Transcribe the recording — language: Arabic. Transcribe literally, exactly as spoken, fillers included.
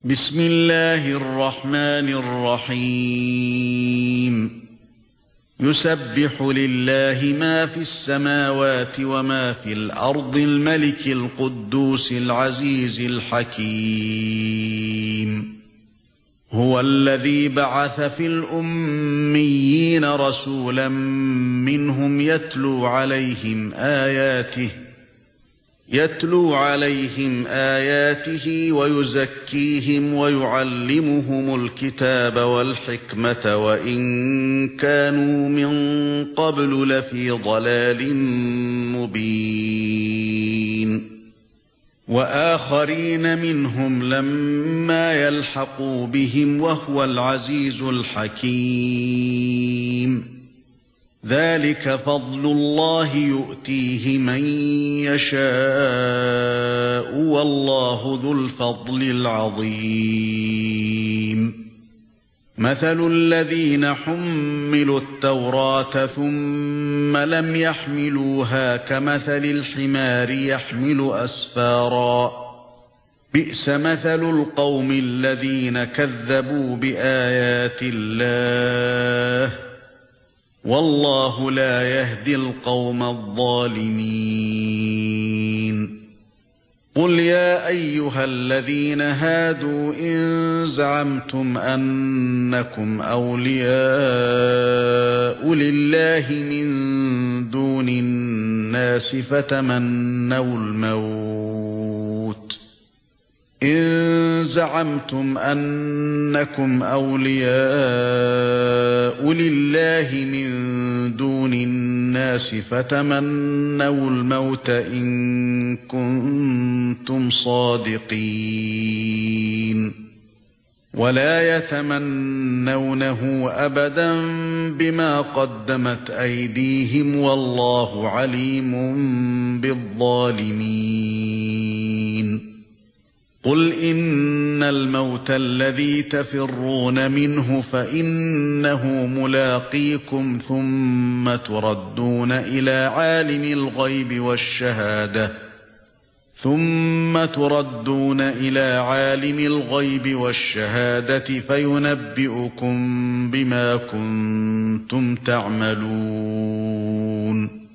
بسم الله الرحمن الرحيم يسبح لله ما في السماوات وما في الأرض الملك القدوس العزيز الحكيم هو الذي بعث في الأميين رسولا منهم يتلو عليهم آياته يتلو عليهم آياته ويزكيهم ويعلمهم الكتاب والحكمة وإن كانوا من قبل لفي ضلال مبين وآخرين منهم لما يلحقوا بهم وهو العزيز الحكيم ذلك فضل الله يؤتيه من يشاء والله ذو الفضل العظيم مثل الذين حملوا التوراة ثم لم يحملوها كمثل الحمار يحمل أسفارا بئس مثل القوم الذين كذبوا بآيات الله والله لا يهدي القوم الظالمين قل يا أيها الذين هادوا إن زعمتم أنكم أولياء لله من دون الناس فتمنوا الموت إن زعمتم أنكم أولياء لله من دون الناس فتمنوا الموت إن كنتم صادقين ولا يتمنونه أبدا بما قدمت أيديهم والله عليم بالظالمين قل إن الموت الذي تفرون منه فإنه ملاقيكم ثم تردون إلى عالم الغيب والشهادة ثم تردون إلى عالم الغيب والشهادة فينبئكم بما كنتم تعملون